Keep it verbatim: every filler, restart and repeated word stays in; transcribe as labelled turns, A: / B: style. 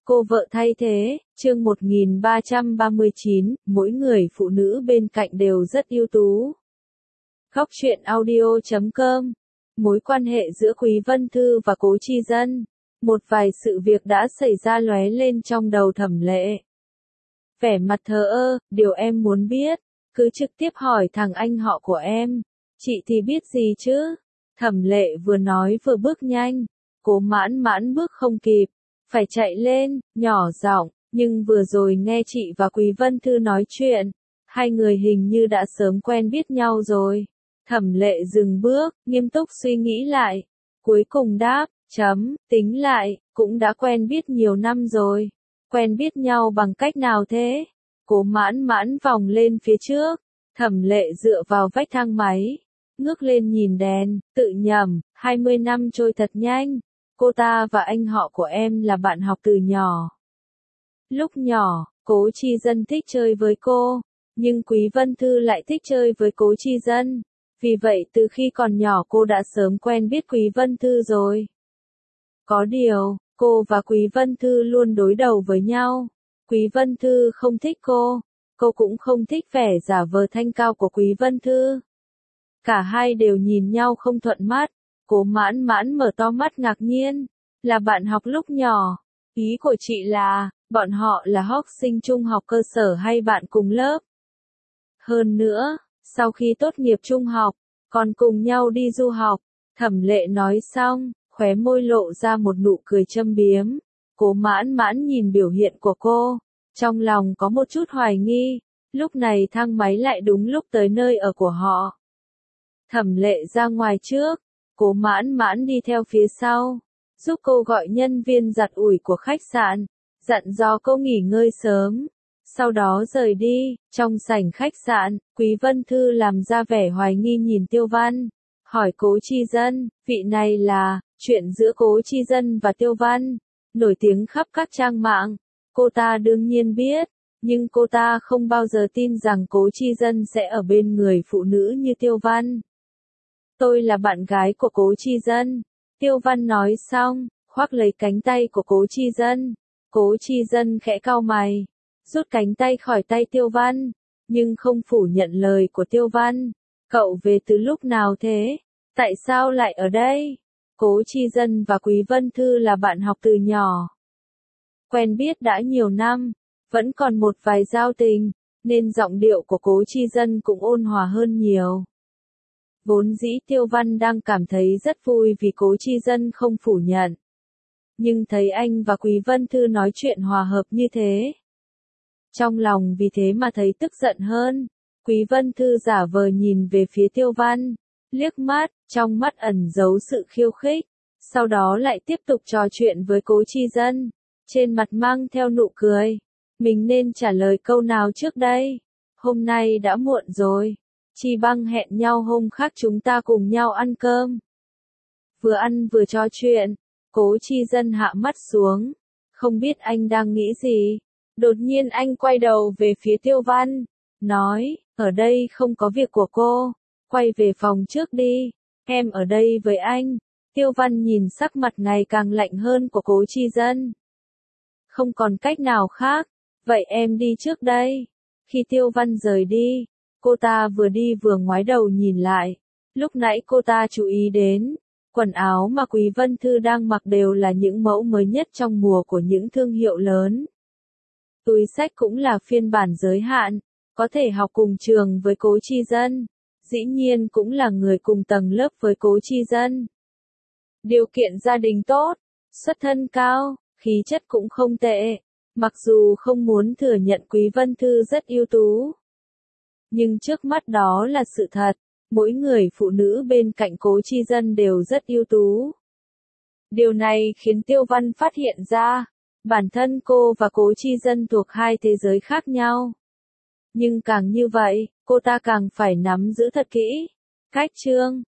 A: Cô vợ thay thế, chương một nghìn ba trăm ba mươi chín, mỗi người phụ nữ bên cạnh đều rất ưu tú. Góc truyện audio chấm com. Mối quan hệ giữa Quý Vân Thư và Cố Chi Dân. Một vài sự việc đã xảy ra lóe lên trong đầu Thẩm Lệ. Vẻ mặt thờ ơ, điều em muốn biết, cứ trực tiếp hỏi thằng anh họ của em. Chị thì biết gì chứ? Thẩm Lệ vừa nói vừa bước nhanh. Cố Mãn Mãn bước không kịp, phải chạy lên, nhỏ giọng, nhưng vừa rồi nghe chị và Quý Vân Thư nói chuyện, hai người hình như đã sớm quen biết nhau rồi. Thẩm Lệ dừng bước, nghiêm túc suy nghĩ lại, cuối cùng đáp, chấm, tính lại, cũng đã quen biết nhiều năm rồi. Quen biết nhau bằng cách nào thế? Cố Mãn Mãn vòng lên phía trước, Thẩm Lệ dựa vào vách thang máy, ngước lên nhìn đèn, tự nhẩm, hai mươi năm trôi thật nhanh. Cô ta và anh họ của em là bạn học từ nhỏ. Lúc nhỏ, Cố Chi Dân thích chơi với cô, nhưng Quý Vân Thư lại thích chơi với Cố Chi Dân. Vì vậy từ khi còn nhỏ cô đã sớm quen biết Quý Vân Thư rồi. Có điều, cô và Quý Vân Thư luôn đối đầu với nhau. Quý Vân Thư không thích cô, cô cũng không thích vẻ giả vờ thanh cao của Quý Vân Thư. Cả hai đều nhìn nhau không thuận mắt. Cố Mãn Mãn mở to mắt ngạc nhiên, là bạn học lúc nhỏ. Ý của chị là, bọn họ là học sinh trung học cơ sở hay bạn cùng lớp? Hơn nữa, sau khi tốt nghiệp trung học, còn cùng nhau đi du học. Thẩm Lệ nói xong, khóe môi lộ ra một nụ cười châm biếm. Cố Mãn Mãn nhìn biểu hiện của cô, trong lòng có một chút hoài nghi. Lúc này thang máy lại đúng lúc tới nơi ở của họ. Thẩm Lệ ra ngoài trước, Cố Mãn Mãn đi theo phía sau, giúp cô gọi nhân viên giặt ủi của khách sạn, dặn dò cô nghỉ ngơi sớm. Sau đó rời đi. Trong sảnh khách sạn, Quý Vân Thư làm ra vẻ hoài nghi nhìn Tiêu Văn, hỏi Cố Chi Dân, vị này là, chuyện giữa Cố Chi Dân và Tiêu Văn, nổi tiếng khắp các trang mạng. Cô ta đương nhiên biết, nhưng cô ta không bao giờ tin rằng Cố Chi Dân sẽ ở bên người phụ nữ như Tiêu Văn. Tôi là bạn gái của Cố Chi Dân. Tiêu Văn nói xong, khoác lấy cánh tay của Cố Chi Dân. Cố Chi Dân khẽ cau mày, rút cánh tay khỏi tay Tiêu Văn, nhưng không phủ nhận lời của Tiêu Văn. Cậu về từ lúc nào thế? Tại sao lại ở đây? Cố Chi Dân và Quý Vân Thư là bạn học từ nhỏ. Quen biết đã nhiều năm, vẫn còn một vài giao tình, nên giọng điệu của Cố Chi Dân cũng ôn hòa hơn nhiều. Vốn dĩ Tiêu Văn đang cảm thấy rất vui vì Cố Chi Dân không phủ nhận. Nhưng thấy anh và Quý Vân Thư nói chuyện hòa hợp như thế, trong lòng vì thế mà thấy tức giận hơn. Quý Vân Thư giả vờ nhìn về phía Tiêu Văn, liếc mắt, trong mắt ẩn giấu sự khiêu khích, sau đó lại tiếp tục trò chuyện với Cố Chi Dân, trên mặt mang theo nụ cười. Mình nên trả lời câu nào trước đây? Hôm nay đã muộn rồi. Chi Băng hẹn nhau hôm khác chúng ta cùng nhau ăn cơm. Vừa ăn vừa trò chuyện, Cố Chi Dân hạ mắt xuống, không biết anh đang nghĩ gì. Đột nhiên anh quay đầu về phía Tiêu Văn, nói, ở đây không có việc của cô, quay về phòng trước đi, em ở đây với anh. Tiêu Văn nhìn sắc mặt ngày càng lạnh hơn của Cố Chi Dân. Không còn cách nào khác, vậy em đi trước đây. Khi Tiêu Văn rời đi, cô ta vừa đi vừa ngoái đầu nhìn lại. Lúc nãy cô ta chú ý đến, quần áo mà Quý Vân Thư đang mặc đều là những mẫu mới nhất trong mùa của những thương hiệu lớn. Túi xách cũng là phiên bản giới hạn, có thể học cùng trường với Cố Chi Dân, dĩ nhiên cũng là người cùng tầng lớp với Cố Chi Dân. Điều kiện gia đình tốt, xuất thân cao, khí chất cũng không tệ, mặc dù không muốn thừa nhận Quý Vân Thư rất ưu tú. Nhưng trước mắt đó là sự thật, mỗi người phụ nữ bên cạnh Cố Chi Dân đều rất ưu tú. Điều này khiến Tiêu Văn phát hiện ra, bản thân cô và Cố Chi Dân thuộc hai thế giới khác nhau. Nhưng càng như vậy, cô ta càng phải nắm giữ thật kỹ cách chương,